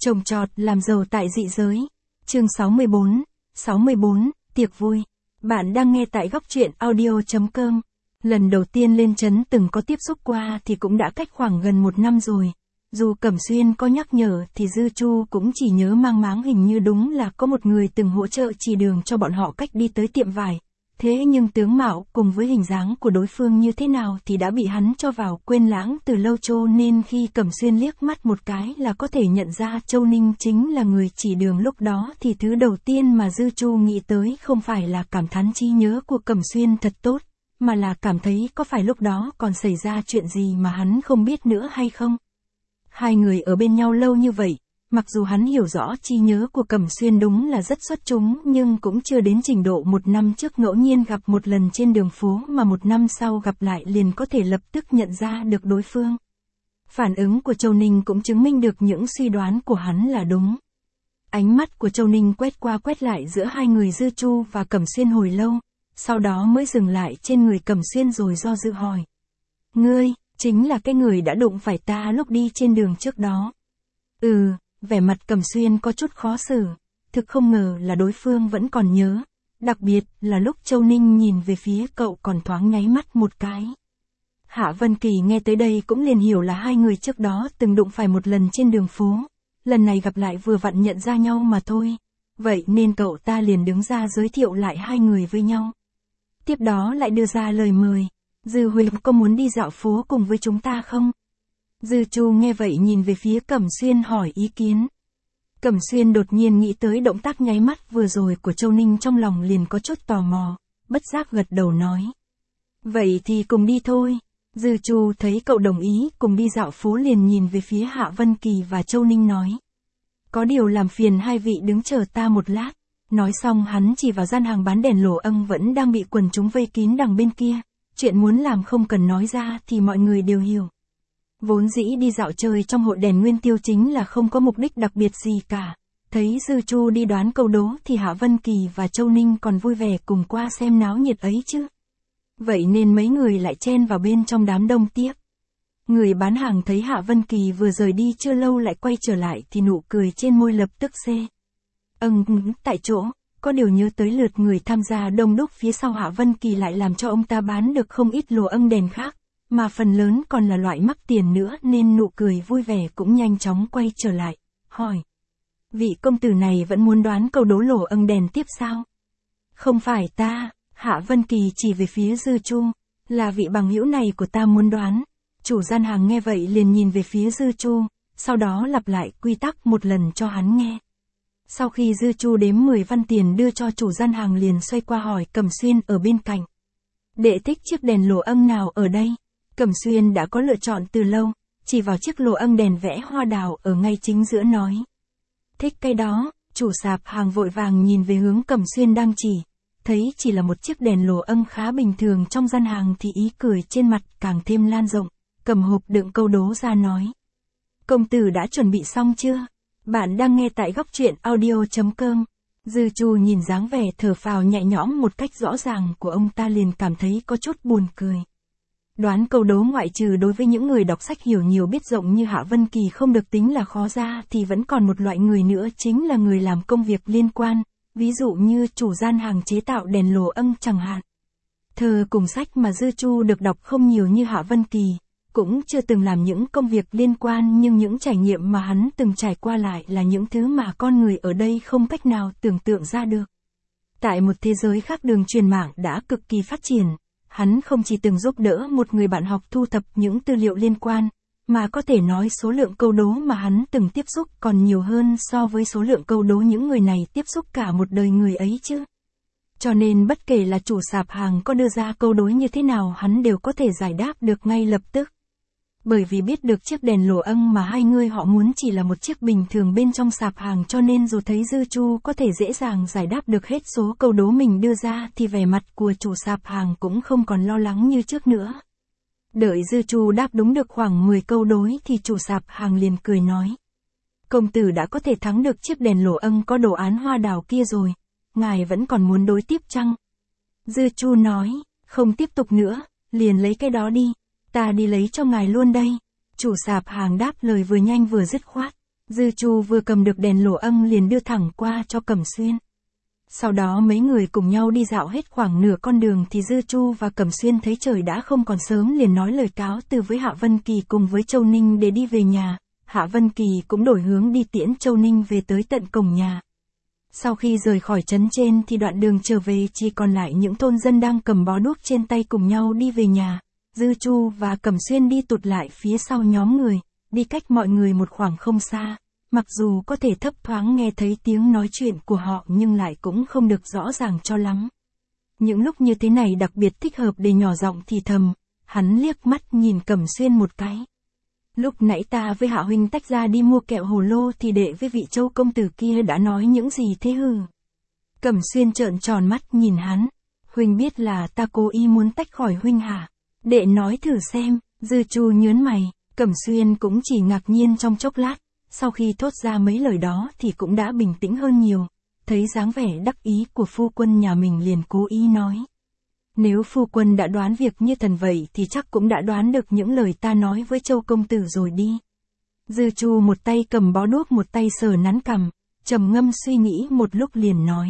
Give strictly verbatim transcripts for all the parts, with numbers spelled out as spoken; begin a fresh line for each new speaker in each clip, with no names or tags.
Trồng trọt làm giàu tại dị giới. Chương sáu mươi bốn, sáu mươi bốn, tiệc vui. Bạn đang nghe tại góc truyện audio chấm com. Lần đầu tiên lên trấn từng có tiếp xúc qua thì cũng đã cách khoảng gần một năm rồi. Dù Cẩm Xuyên có nhắc nhở thì Dư Chu cũng chỉ nhớ mang máng hình như đúng là có một người từng hỗ trợ chỉ đường cho bọn họ cách đi tới tiệm vải. Thế nhưng tướng mạo cùng với hình dáng của đối phương như thế nào thì đã bị hắn cho vào quên lãng từ lâu, cho nên khi Cẩm Xuyên liếc mắt một cái là có thể nhận ra Châu Ninh chính là người chỉ đường lúc đó, thì thứ đầu tiên mà Dư Chu nghĩ tới không phải là cảm thán trí nhớ của Cẩm Xuyên thật tốt, mà là cảm thấy có phải lúc đó còn xảy ra chuyện gì mà hắn không biết nữa hay không. Hai người ở bên nhau lâu như vậy, mặc dù hắn hiểu rõ trí nhớ của Cẩm Xuyên đúng là rất xuất chúng, nhưng cũng chưa đến trình độ một năm trước ngẫu nhiên gặp một lần trên đường phố mà một năm sau gặp lại liền có thể lập tức nhận ra được đối phương. Phản ứng của Châu Ninh cũng chứng minh được những suy đoán của hắn là đúng. Ánh mắt của Châu Ninh quét qua quét lại giữa hai người Dư Chu và Cẩm Xuyên hồi lâu, sau đó mới dừng lại trên người Cẩm Xuyên rồi do dự hỏi. Ngươi, chính là cái người đã đụng phải ta lúc đi trên đường trước đó. Ừ. Vẻ mặt Cẩm Xuyên có chút khó xử, thực không ngờ là đối phương vẫn còn nhớ, đặc biệt là lúc Châu Ninh nhìn về phía cậu còn thoáng nháy mắt một cái. Hạ Vân Kỳ nghe tới đây cũng liền hiểu là hai người trước đó từng đụng phải một lần trên đường phố, lần này gặp lại vừa vặn nhận ra nhau mà thôi, vậy nên cậu ta liền đứng ra giới thiệu lại hai người với nhau. Tiếp đó lại đưa ra lời mời, Dư huynh có muốn đi dạo phố cùng với chúng ta không? Dư Chu nghe vậy nhìn về phía Cẩm Xuyên hỏi ý kiến. Cẩm Xuyên đột nhiên nghĩ tới động tác nháy mắt vừa rồi của Châu Ninh, trong lòng liền có chút tò mò, bất giác gật đầu nói. Vậy thì cùng đi thôi. Dư Chu thấy cậu đồng ý cùng đi dạo phố liền nhìn về phía Hạ Vân Kỳ và Châu Ninh nói. Có điều làm phiền hai vị đứng chờ ta một lát. Nói xong hắn chỉ vào gian hàng bán đèn lồ âng vẫn đang bị quần chúng vây kín đằng bên kia. Chuyện muốn làm không cần nói ra thì mọi người đều hiểu. Vốn dĩ đi dạo chơi trong hội đèn Nguyên Tiêu chính là không có mục đích đặc biệt gì cả. Thấy Dư Chu đi đoán câu đố thì Hạ Vân Kỳ và Châu Ninh còn vui vẻ cùng qua xem náo nhiệt ấy chứ. Vậy nên mấy người lại chen vào bên trong đám đông tiếp. Người bán hàng thấy Hạ Vân Kỳ vừa rời đi chưa lâu lại quay trở lại thì nụ cười trên môi lập tức xê. Âng, tại chỗ, có điều nhớ tới lượt người tham gia đông đúc phía sau Hạ Vân Kỳ lại làm cho ông ta bán được không ít lồ âng đèn khác. Mà phần lớn còn là loại mắc tiền nữa nên nụ cười vui vẻ cũng nhanh chóng quay trở lại, hỏi. Vị công tử này vẫn muốn đoán câu đố lồ âng đèn tiếp sao? Không phải ta, Hạ Vân Kỳ chỉ về phía Dư Chu, là vị bằng hữu này của ta muốn đoán. Chủ gian hàng nghe vậy liền nhìn về phía Dư Chu, sau đó lặp lại quy tắc một lần cho hắn nghe. Sau khi Dư Chu đếm mười văn tiền đưa cho chủ gian hàng liền xoay qua hỏi Cẩm Xuyên ở bên cạnh. Đệ thích chiếc đèn lồ âng nào ở đây? Cẩm Xuyên đã có lựa chọn từ lâu, chỉ vào chiếc lồ âng đèn vẽ hoa đào ở ngay chính giữa nói. Thích cái đó, chủ sạp hàng vội vàng nhìn về hướng Cẩm Xuyên đang chỉ, thấy chỉ là một chiếc đèn lồ âng khá bình thường trong gian hàng thì ý cười trên mặt càng thêm lan rộng, cầm hộp đựng câu đố ra nói. Công tử đã chuẩn bị xong chưa? Bạn đang nghe tại góc truyện audio chấm com. Dư Chu nhìn dáng vẻ thở phào nhẹ nhõm một cách rõ ràng của ông ta liền cảm thấy có chút buồn cười. Đoán câu đố ngoại trừ đối với những người đọc sách hiểu nhiều biết rộng như Hạ Vân Kỳ không được tính là khó ra thì vẫn còn một loại người nữa chính là người làm công việc liên quan, ví dụ như chủ gian hàng chế tạo đèn lồ âng chẳng hạn. Thơ cùng sách mà Dư Chu được đọc không nhiều như Hạ Vân Kỳ, cũng chưa từng làm những công việc liên quan nhưng những trải nghiệm mà hắn từng trải qua lại là những thứ mà con người ở đây không cách nào tưởng tượng ra được. Tại một thế giới khác đường truyền mạng đã cực kỳ phát triển. Hắn không chỉ từng giúp đỡ một người bạn học thu thập những tư liệu liên quan, mà có thể nói số lượng câu đố mà hắn từng tiếp xúc còn nhiều hơn so với số lượng câu đố những người này tiếp xúc cả một đời người ấy chứ. Cho nên bất kể là chủ sạp hàng có đưa ra câu đố như thế nào hắn đều có thể giải đáp được ngay lập tức. Bởi vì biết được chiếc đèn lồ âng mà hai người họ muốn chỉ là một chiếc bình thường bên trong sạp hàng cho nên dù thấy Dư Chu có thể dễ dàng giải đáp được hết số câu đố mình đưa ra thì vẻ mặt của chủ sạp hàng cũng không còn lo lắng như trước nữa. Đợi Dư Chu đáp đúng được khoảng mười câu đối thì chủ sạp hàng liền cười nói. Công tử đã có thể thắng được chiếc đèn lồ âng có đồ án hoa đào kia rồi, ngài vẫn còn muốn đối tiếp chăng? Dư Chu nói, không tiếp tục nữa, liền lấy cái đó đi. Ta đi lấy cho ngài luôn đây. Chủ sạp hàng đáp lời vừa nhanh vừa dứt khoát. Dư Chu vừa cầm được đèn lồ âm liền đưa thẳng qua cho Cẩm Xuyên. Sau đó mấy người cùng nhau đi dạo hết khoảng nửa con đường thì Dư Chu và Cẩm Xuyên thấy trời đã không còn sớm liền nói lời cáo từ với Hạ Vân Kỳ cùng với Châu Ninh để đi về nhà. Hạ Vân Kỳ cũng đổi hướng đi tiễn Châu Ninh về tới tận cổng nhà. Sau khi rời khỏi trấn trên thì đoạn đường trở về chỉ còn lại những thôn dân đang cầm bó đuốc trên tay cùng nhau đi về nhà. Dư Chu và Cẩm Xuyên đi tụt lại phía sau nhóm người, đi cách mọi người một khoảng không xa. Mặc dù có thể thấp thoáng nghe thấy tiếng nói chuyện của họ nhưng lại cũng không được rõ ràng cho lắm. Những lúc như thế này đặc biệt thích hợp để nhỏ giọng thì thầm, hắn liếc mắt nhìn Cẩm Xuyên một cái. Lúc nãy ta với Hạ huynh tách ra đi mua kẹo hồ lô thì đệ với vị Châu công tử kia đã nói những gì thế hừ? Cẩm Xuyên trợn tròn mắt nhìn hắn, huynh biết là ta cố ý muốn tách khỏi huynh hả? Đệ nói thử xem. Dư Chu nhớn mày, Cẩm Xuyên cũng chỉ ngạc nhiên trong chốc lát. Sau khi thốt ra mấy lời đó thì cũng đã bình tĩnh hơn nhiều, thấy dáng vẻ đắc ý của phu quân nhà mình liền cố ý nói. Nếu phu quân đã đoán việc như thần vậy thì chắc cũng đã đoán được những lời ta nói với Châu công tử rồi đi. Dư Chu một tay cầm bó đuốc một tay sờ nắn cằm, trầm ngâm suy nghĩ một lúc liền nói.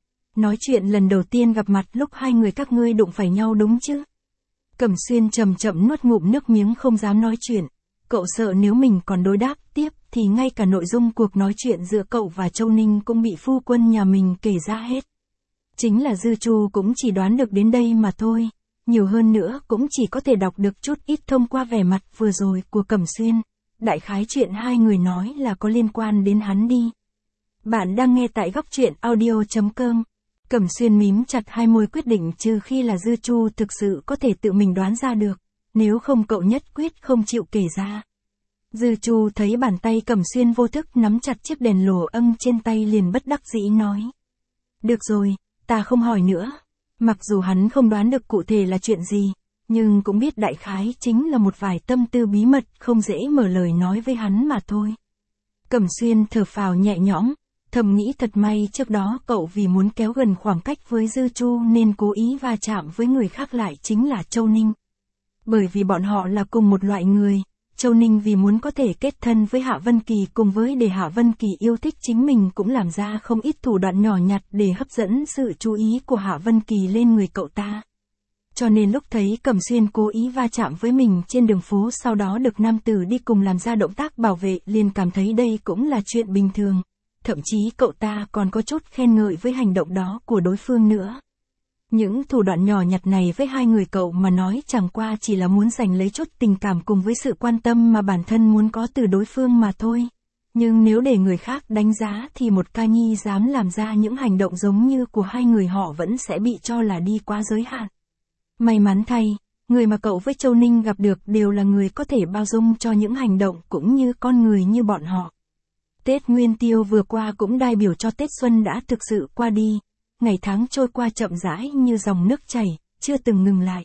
Nói chuyện lần đầu tiên gặp mặt lúc hai người các ngươi đụng phải nhau đúng chứ? Cẩm Xuyên chậm chậm nuốt ngụm nước miếng không dám nói chuyện. Cậu sợ nếu mình còn đối đáp tiếp thì ngay cả nội dung cuộc nói chuyện giữa cậu và Châu Ninh cũng bị phu quân nhà mình kể ra hết. Chính là Dư Chu cũng chỉ đoán được đến đây mà thôi, nhiều hơn nữa cũng chỉ có thể đọc được chút ít thông qua vẻ mặt vừa rồi của Cẩm Xuyên. Đại khái chuyện hai người nói là có liên quan đến hắn đi. Bạn đang nghe tại góc truyện audio chấm com. Cẩm Xuyên mím chặt hai môi quyết định trừ khi là Dư Chu thực sự có thể tự mình đoán ra được, nếu không cậu nhất quyết không chịu kể ra. Dư Chu thấy bàn tay Cẩm Xuyên vô thức nắm chặt chiếc đèn lồ âm trên tay liền bất đắc dĩ nói. Được rồi, ta không hỏi nữa. Mặc dù hắn không đoán được cụ thể là chuyện gì, nhưng cũng biết đại khái chính là một vài tâm tư bí mật không dễ mở lời nói với hắn mà thôi. Cẩm Xuyên thở phào nhẹ nhõm, thầm nghĩ thật may trước đó cậu vì muốn kéo gần khoảng cách với Dư Chu nên cố ý va chạm với người khác lại chính là Châu Ninh. Bởi vì bọn họ là cùng một loại người, Châu Ninh vì muốn có thể kết thân với Hạ Vân Kỳ cùng với để Hạ Vân Kỳ yêu thích chính mình cũng làm ra không ít thủ đoạn nhỏ nhặt để hấp dẫn sự chú ý của Hạ Vân Kỳ lên người cậu ta. Cho nên lúc thấy Cẩm Xuyên cố ý va chạm với mình trên đường phố sau đó được nam tử đi cùng làm ra động tác bảo vệ liền cảm thấy đây cũng là chuyện bình thường. Thậm chí cậu ta còn có chút khen ngợi với hành động đó của đối phương nữa. Những thủ đoạn nhỏ nhặt này với hai người cậu mà nói chẳng qua chỉ là muốn giành lấy chút tình cảm cùng với sự quan tâm mà bản thân muốn có từ đối phương mà thôi. Nhưng nếu để người khác đánh giá thì một ca nhi dám làm ra những hành động giống như của hai người họ vẫn sẽ bị cho là đi quá giới hạn. May mắn thay, người mà cậu với Châu Ninh gặp được đều là người có thể bao dung cho những hành động cũng như con người như bọn họ. Tết Nguyên Tiêu vừa qua cũng đại biểu cho Tết Xuân đã thực sự qua đi. Ngày tháng trôi qua chậm rãi như dòng nước chảy, chưa từng ngừng lại.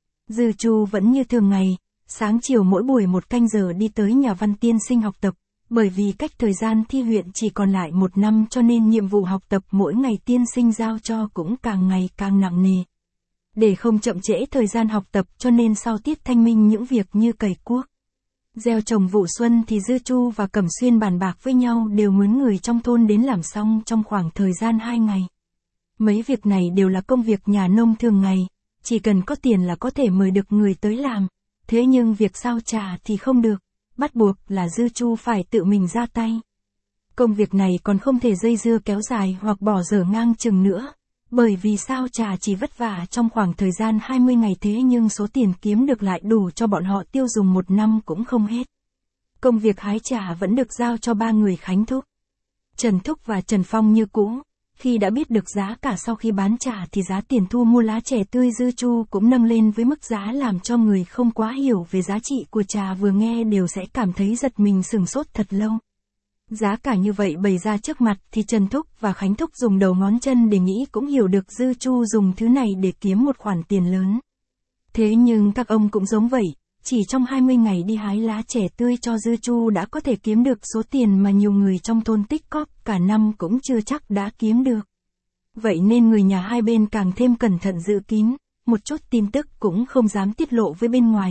Dư Chu vẫn như thường ngày, sáng chiều mỗi buổi một canh giờ đi tới nhà Văn tiên sinh học tập, bởi vì cách thời gian thi huyện chỉ còn lại một năm cho nên nhiệm vụ học tập mỗi ngày tiên sinh giao cho cũng càng ngày càng nặng nề. Để không chậm trễ thời gian học tập cho nên sau tiết thanh minh những việc như cày cuốc, gieo trồng vụ xuân thì Dư Chu và Cẩm Xuyên bàn bạc với nhau đều mướn người trong thôn đến làm xong trong khoảng thời gian hai ngày. Mấy việc này đều là công việc nhà nông thường ngày, chỉ cần có tiền là có thể mời được người tới làm, thế nhưng việc sao trà thì không được, bắt buộc là Dư Chu phải tự mình ra tay. Công việc này còn không thể dây dưa kéo dài hoặc bỏ dở ngang chừng nữa, bởi vì sao trà chỉ vất vả trong khoảng thời gian hai mươi ngày thế nhưng số tiền kiếm được lại đủ cho bọn họ tiêu dùng một năm cũng không hết. Công việc hái trà vẫn được giao cho ba người Khánh Thúc, Trần Thúc và Trần Phong như cũ. Khi đã biết được giá cả sau khi bán trà thì giá tiền thu mua lá chè tươi Dư Chu cũng nâng lên với mức giá làm cho người không quá hiểu về giá trị của trà vừa nghe đều sẽ cảm thấy giật mình sửng sốt thật lâu. Giá cả như vậy bày ra trước mặt thì Trần Thúc và Khánh Thúc dùng đầu ngón chân để nghĩ cũng hiểu được Dư Chu dùng thứ này để kiếm một khoản tiền lớn. Thế nhưng các ông cũng giống vậy, chỉ trong hai mươi ngày đi hái lá chè tươi cho Dư Chu đã có thể kiếm được số tiền mà nhiều người trong thôn tích cóp cả năm cũng chưa chắc đã kiếm được. Vậy nên người nhà hai bên càng thêm cẩn thận giữ kín, một chút tin tức cũng không dám tiết lộ với bên ngoài,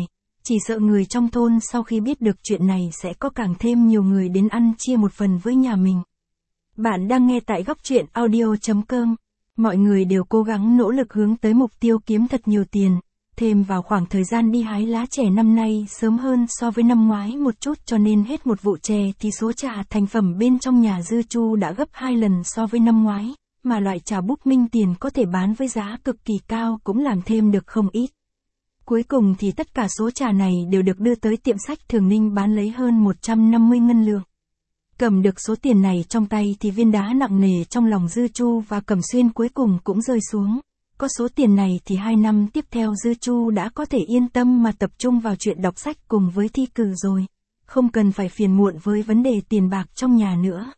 Chỉ sợ người trong thôn sau khi biết được chuyện này sẽ có càng thêm nhiều người đến ăn chia một phần với nhà mình. Bạn đang nghe tại góc truyện audio chấm com. Mọi người đều cố gắng nỗ lực hướng tới mục tiêu kiếm thật nhiều tiền. Thêm vào khoảng thời gian đi hái lá chè năm nay sớm hơn so với năm ngoái một chút, cho nên hết một vụ chè thì số trà thành phẩm bên trong nhà Dư Chu đã gấp hai lần so với năm ngoái, mà loại trà búp minh tiền có thể bán với giá cực kỳ cao cũng làm thêm được không ít. Cuối cùng thì tất cả số trà này đều được đưa tới tiệm sách Thường Ninh bán lấy hơn một trăm năm mươi ngân lượng. Cầm được số tiền này trong tay thì viên đá nặng nề trong lòng Dư Chu và Cẩm Xuyên cuối cùng cũng rơi xuống. Có số tiền này thì hai năm tiếp theo Dư Chu đã có thể yên tâm mà tập trung vào chuyện đọc sách cùng với thi cử rồi. Không cần phải phiền muộn với vấn đề tiền bạc trong nhà nữa.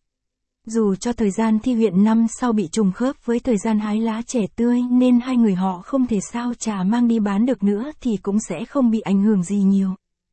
Dù cho thời gian thi huyện năm sau bị trùng khớp với thời gian hái lá chè tươi nên hai người họ không thể sao trà mang đi bán được nữa thì cũng sẽ không bị ảnh hưởng gì nhiều.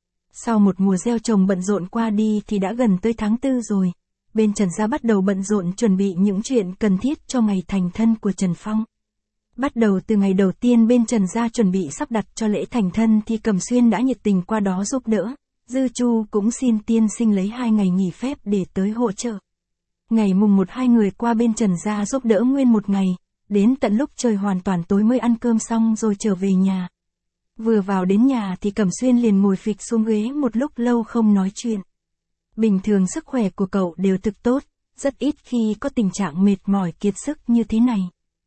Sau một mùa gieo trồng bận rộn qua đi thì đã gần tới tháng tư rồi. Bên Trần gia bắt đầu bận rộn chuẩn bị những chuyện cần thiết cho ngày thành thân của Trần Phong. Bắt đầu từ ngày đầu tiên bên Trần gia chuẩn bị sắp đặt cho lễ thành thân thì Cẩm Xuyên đã nhiệt tình qua đó giúp đỡ. Dư Chu cũng xin tiên sinh lấy hai ngày nghỉ phép để tới hỗ trợ. Ngày mùng một hai người qua bên Trần gia giúp đỡ nguyên một ngày, đến tận lúc trời hoàn toàn tối mới ăn cơm xong rồi trở về nhà. Vừa vào đến nhà thì Cẩm Xuyên liền ngồi phịch xuống ghế một lúc lâu không nói chuyện. Bình thường sức khỏe của cậu đều thực tốt, rất ít khi có tình trạng mệt mỏi kiệt sức như thế này.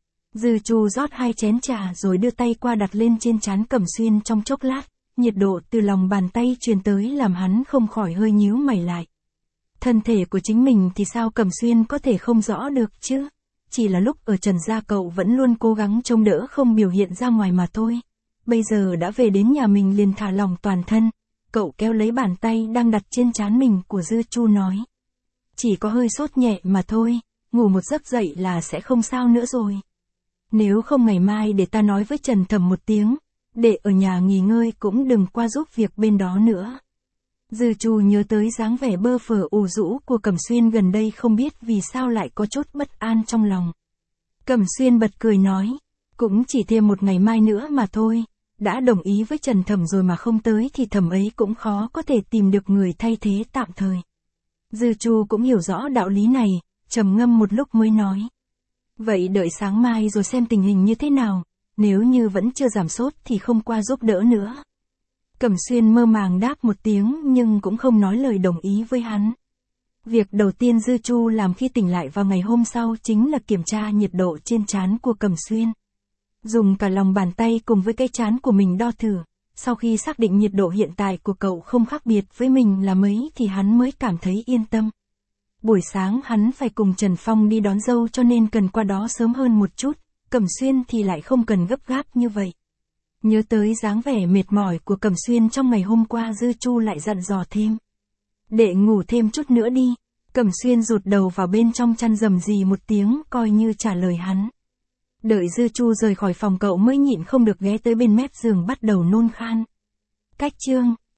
Dư Chu rót hai chén trà rồi đưa tay qua đặt lên trên trán Cẩm Xuyên trong chốc lát, nhiệt độ từ lòng bàn tay truyền tới làm hắn không khỏi hơi nhíu mày lại. Thân thể của chính mình thì sao Cẩm Xuyên có thể không rõ được chứ? Chỉ là lúc ở Trần gia cậu vẫn luôn cố gắng trông đỡ không biểu hiện ra ngoài mà thôi. Bây giờ đã về đến nhà mình liền thả lỏng toàn thân. Cậu kéo lấy bàn tay đang đặt trên trán mình của Dư Chu nói. Chỉ có hơi sốt nhẹ mà thôi, ngủ một giấc dậy là sẽ không sao nữa rồi. Nếu không ngày mai để ta nói với Trần Thẩm một tiếng, để ở nhà nghỉ ngơi cũng đừng qua giúp việc bên đó nữa. Dư Chu nhớ tới dáng vẻ bơ phờ ủ rũ của Cẩm Xuyên gần đây không biết vì sao lại có chút bất an trong lòng. Cẩm Xuyên bật cười nói, cũng chỉ thêm một ngày mai nữa mà thôi, đã đồng ý với Trần Thẩm rồi mà không tới thì Thẩm ấy cũng khó có thể tìm được người thay thế tạm thời. Dư Chu cũng hiểu rõ đạo lý này, trầm ngâm một lúc mới nói. Vậy đợi sáng mai rồi xem tình hình như thế nào, nếu như vẫn chưa giảm sốt thì không qua giúp đỡ nữa. Cẩm Xuyên mơ màng đáp một tiếng nhưng cũng không nói lời đồng ý với hắn. Việc đầu tiên Dư Chu làm khi tỉnh lại vào ngày hôm sau chính là kiểm tra nhiệt độ trên trán của Cẩm Xuyên. Dùng cả lòng bàn tay cùng với cái trán của mình đo thử, sau khi xác định nhiệt độ hiện tại của cậu không khác biệt với mình là mấy thì hắn mới cảm thấy yên tâm. Buổi sáng hắn phải cùng Trần Phong đi đón dâu cho nên cần qua đó sớm hơn một chút, Cẩm Xuyên thì lại không cần gấp gáp như vậy. Nhớ tới dáng vẻ mệt mỏi của Cẩm Xuyên trong ngày hôm qua Dư Chu lại dặn dò thêm. Để ngủ thêm chút nữa đi, Cẩm Xuyên rụt đầu vào bên trong chăn rầm rì một tiếng coi như trả lời hắn. Đợi Dư Chu rời khỏi phòng cậu mới nhịn không được ghé tới bên mép giường bắt đầu nôn khan. Cách chương